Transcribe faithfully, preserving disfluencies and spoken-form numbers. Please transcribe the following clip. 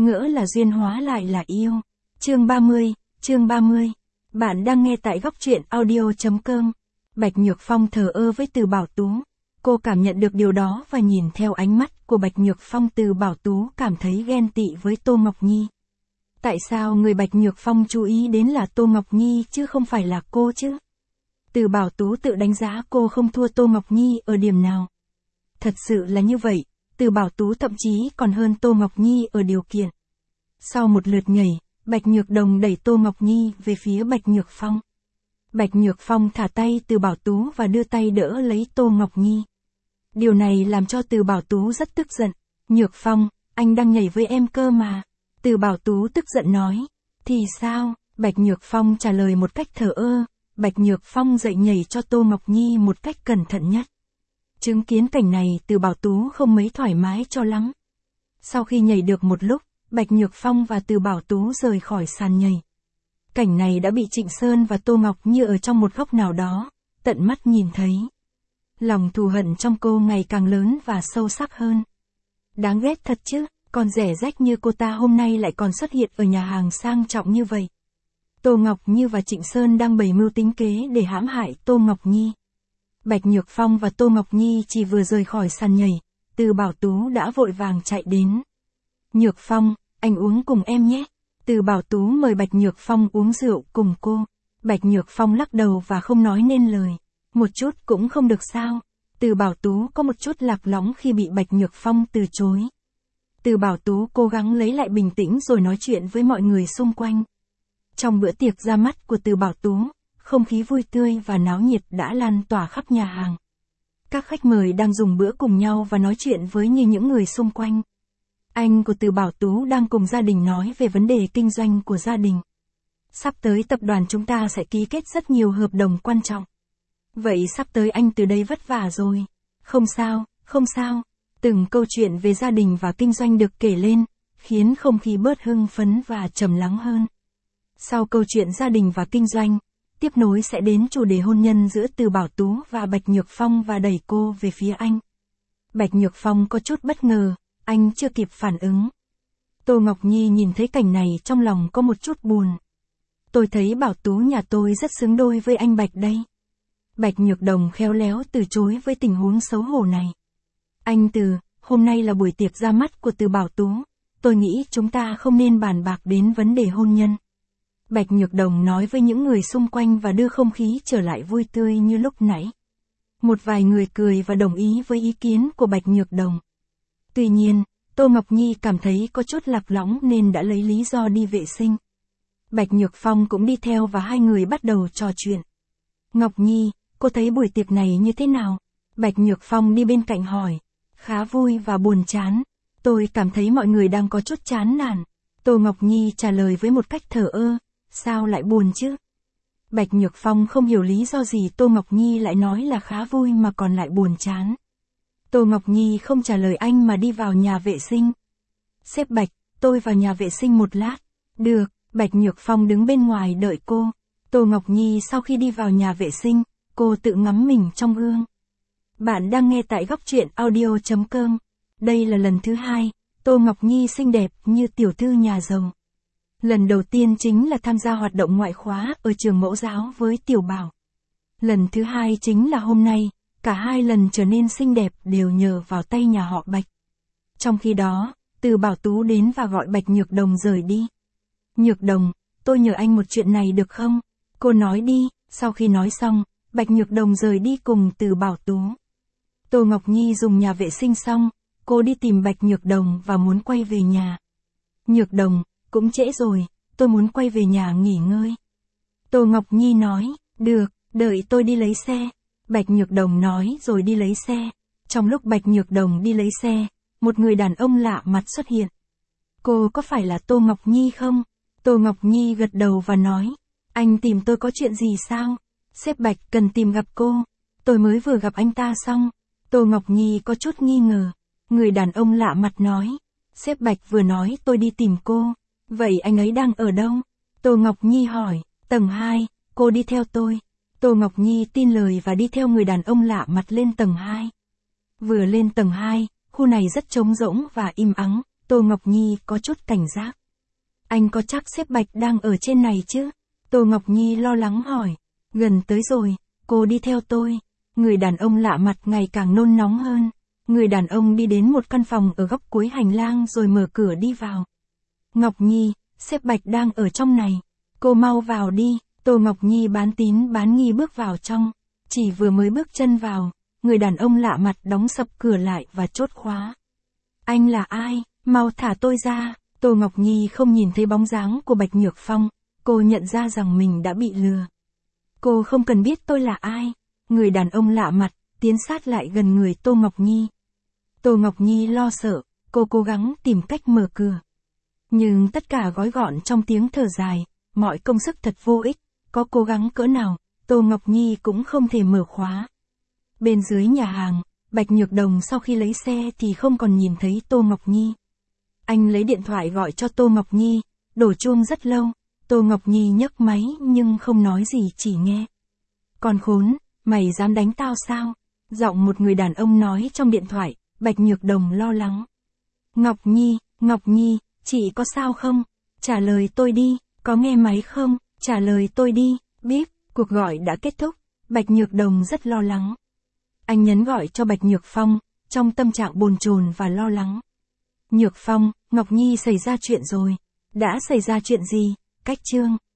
ngỡ là duyên hóa lại là yêu. Chương ba mươi, chương ba mươi. Bạn đang nghe tại góc truyện audio chấm com. Bạch Nhược Phong thờ ơ với Từ Bảo Tú. Cô cảm nhận được điều đó và nhìn theo ánh mắt của Bạch Nhược Phong, Từ Bảo Tú cảm thấy ghen tị với Tô Ngọc Nhi. Tại sao người Bạch Nhược Phong chú ý đến là Tô Ngọc Nhi chứ không phải là cô chứ? Từ Bảo Tú tự đánh giá cô không thua Tô Ngọc Nhi ở điểm nào. Thật sự là như vậy, Từ Bảo Tú thậm chí còn hơn Tô Ngọc Nhi ở điều kiện. Sau một lượt nhảy, Bạch Nhược Đồng đẩy Tô Ngọc Nhi về phía Bạch Nhược Phong. Bạch Nhược Phong thả tay Từ Bảo Tú và đưa tay đỡ lấy Tô Ngọc Nhi. Điều này làm cho Từ Bảo Tú rất tức giận. Nhược Phong, anh đang nhảy với em cơ mà. Từ Bảo Tú tức giận nói. Thì sao? Bạch Nhược Phong trả lời một cách thờ ơ. Bạch Nhược Phong dậy nhảy cho Tô Ngọc Nhi một cách cẩn thận nhất. Chứng kiến cảnh này, Từ Bảo Tú không mấy thoải mái cho lắm. Sau khi nhảy được một lúc, Bạch Nhược Phong và Từ Bảo Tú rời khỏi sàn nhảy. Cảnh này đã bị Trịnh Sơn và Tô Ngọc Như ở trong một góc nào đó, tận mắt nhìn thấy. Lòng thù hận trong cô ngày càng lớn và sâu sắc hơn. Đáng ghét thật chứ, con rẻ rách như cô ta hôm nay lại còn xuất hiện ở nhà hàng sang trọng như vậy. Tô Ngọc Như và Trịnh Sơn đang bày mưu tính kế để hãm hại Tô Ngọc Nhi. Bạch Nhược Phong và Tô Ngọc Nhi chỉ vừa rời khỏi sàn nhảy, Từ Bảo Tú đã vội vàng chạy đến. Nhược Phong, anh uống cùng em nhé. Từ Bảo Tú mời Bạch Nhược Phong uống rượu cùng cô. Bạch Nhược Phong lắc đầu và không nói nên lời. Một chút cũng không được sao? Từ Bảo Tú có một chút lạc lõng khi bị Bạch Nhược Phong từ chối. Từ Bảo Tú cố gắng lấy lại bình tĩnh rồi nói chuyện với mọi người xung quanh. Trong bữa tiệc ra mắt của Từ Bảo Tú, không khí vui tươi và náo nhiệt đã lan tỏa khắp nhà hàng. Các khách mời đang dùng bữa cùng nhau và nói chuyện với như những người xung quanh. Anh của Từ Bảo Tú đang cùng gia đình nói về vấn đề kinh doanh của gia đình. Sắp tới tập đoàn chúng ta sẽ ký kết rất nhiều hợp đồng quan trọng. Vậy sắp tới anh từ đây vất vả rồi. Không sao, không sao. Từng câu chuyện về gia đình và kinh doanh được kể lên, khiến không khí bớt hưng phấn và trầm lắng hơn. Sau câu chuyện gia đình và kinh doanh, tiếp nối sẽ đến chủ đề hôn nhân giữa Từ Bảo Tú và Bạch Nhược Phong và đẩy cô về phía anh. Bạch Nhược Phong có chút bất ngờ, anh chưa kịp phản ứng. Tô Ngọc Nhi nhìn thấy cảnh này trong lòng có một chút buồn. Tôi thấy Bảo Tú nhà tôi rất xứng đôi với anh Bạch đây. Bạch Nhược Đồng khéo léo từ chối với tình huống xấu hổ này. Anh Từ, hôm nay là buổi tiệc ra mắt của Từ Bảo Tú. Tôi nghĩ chúng ta không nên bàn bạc đến vấn đề hôn nhân. Bạch Nhược Đồng nói với những người xung quanh và đưa không khí trở lại vui tươi như lúc nãy. Một vài người cười và đồng ý với ý kiến của Bạch Nhược Đồng. Tuy nhiên, Tô Ngọc Nhi cảm thấy có chút lạc lõng nên đã lấy lý do đi vệ sinh. Bạch Nhược Phong cũng đi theo và hai người bắt đầu trò chuyện. Ngọc Nhi, cô thấy buổi tiệc này như thế nào? Bạch Nhược Phong đi bên cạnh hỏi. Khá vui và buồn chán. Tôi cảm thấy mọi người đang có chút chán nản. Tô Ngọc Nhi trả lời với một cách thờ ơ. Sao lại buồn chứ? Bạch Nhược Phong không hiểu lý do gì Tô Ngọc Nhi lại nói là khá vui mà còn lại buồn chán. Tô Ngọc Nhi không trả lời anh mà đi vào nhà vệ sinh. Sếp Bạch, tôi vào nhà vệ sinh một lát. Được, Bạch Nhược Phong đứng bên ngoài đợi cô. Tô Ngọc Nhi sau khi đi vào nhà vệ sinh, cô tự ngắm mình trong gương. Bạn đang nghe tại góc truyện audio chấm com. Đây là lần thứ hai, Tô Ngọc Nhi xinh đẹp như tiểu thư nhà giàu. Lần đầu tiên chính là tham gia hoạt động ngoại khóa ở trường mẫu giáo với Tiểu Bảo. Lần thứ hai chính là hôm nay, cả hai lần trở nên xinh đẹp đều nhờ vào tay nhà họ Bạch. Trong khi đó, Từ Bảo Tú đến và gọi Bạch Nhược Đồng rời đi. Nhược Đồng, tôi nhờ anh một chuyện này được không? Cô nói đi. Sau khi nói xong, Bạch Nhược Đồng rời đi cùng Từ Bảo Tú. Tô Ngọc Nhi dùng nhà vệ sinh xong, cô đi tìm Bạch Nhược Đồng và muốn quay về nhà. Nhược Đồng, cũng trễ rồi, tôi muốn quay về nhà nghỉ ngơi. Tô Ngọc Nhi nói, được, đợi tôi đi lấy xe. Bạch Nhược Đồng nói rồi đi lấy xe. Trong lúc Bạch Nhược Đồng đi lấy xe, một người đàn ông lạ mặt xuất hiện. Cô có phải là Tô Ngọc Nhi không? Tô Ngọc Nhi gật đầu và nói, anh tìm tôi có chuyện gì sao? Sếp Bạch cần tìm gặp cô. Tôi mới vừa gặp anh ta xong. Tô Ngọc Nhi có chút nghi ngờ. Người đàn ông lạ mặt nói, sếp Bạch vừa nói tôi đi tìm cô. Vậy anh ấy đang ở đâu? Tô Ngọc Nhi hỏi, tầng hai, cô đi theo tôi. Tô Ngọc Nhi tin lời và đi theo người đàn ông lạ mặt lên tầng hai. Vừa lên tầng hai, khu này rất trống rỗng và im ắng, Tô Ngọc Nhi có chút cảnh giác. Anh có chắc sếp Bạch đang ở trên này chứ? Tô Ngọc Nhi lo lắng hỏi. Gần tới rồi, cô đi theo tôi. Người đàn ông lạ mặt ngày càng nôn nóng hơn. Người đàn ông đi đến một căn phòng ở góc cuối hành lang rồi mở cửa đi vào. Ngọc Nhi, sếp Bạch đang ở trong này. Cô mau vào đi. Tô Ngọc Nhi bán tín bán nghi bước vào trong. Chỉ vừa mới bước chân vào, người đàn ông lạ mặt đóng sập cửa lại và chốt khóa. Anh là ai? Mau thả tôi ra. Tô Ngọc Nhi không nhìn thấy bóng dáng của Bạch Nhược Phong. Cô nhận ra rằng mình đã bị lừa. Cô không cần biết tôi là ai. Người đàn ông lạ mặt tiến sát lại gần người Tô Ngọc Nhi. Tô Ngọc Nhi lo sợ, cô cố gắng tìm cách mở cửa. Nhưng tất cả gói gọn trong tiếng thở dài, mọi công sức thật vô ích, có cố gắng cỡ nào, Tô Ngọc Nhi cũng không thể mở khóa. Bên dưới nhà hàng, Bạch Nhược Đồng sau khi lấy xe thì không còn nhìn thấy Tô Ngọc Nhi. Anh lấy điện thoại gọi cho Tô Ngọc Nhi, đổ chuông rất lâu, Tô Ngọc Nhi nhấc máy nhưng không nói gì chỉ nghe. Con khốn, mày dám đánh tao sao? Giọng một người đàn ông nói trong điện thoại, Bạch Nhược Đồng lo lắng. Ngọc Nhi, Ngọc Nhi, chị có sao không? Trả lời tôi đi, có nghe máy không? Trả lời tôi đi, bíp, cuộc gọi đã kết thúc, Bạch Nhược Đồng rất lo lắng. Anh nhấn gọi cho Bạch Nhược Phong, trong tâm trạng bồn chồn và lo lắng. Nhược Phong, Ngọc Nhi xảy ra chuyện rồi. Đã xảy ra chuyện gì? Cách Trương.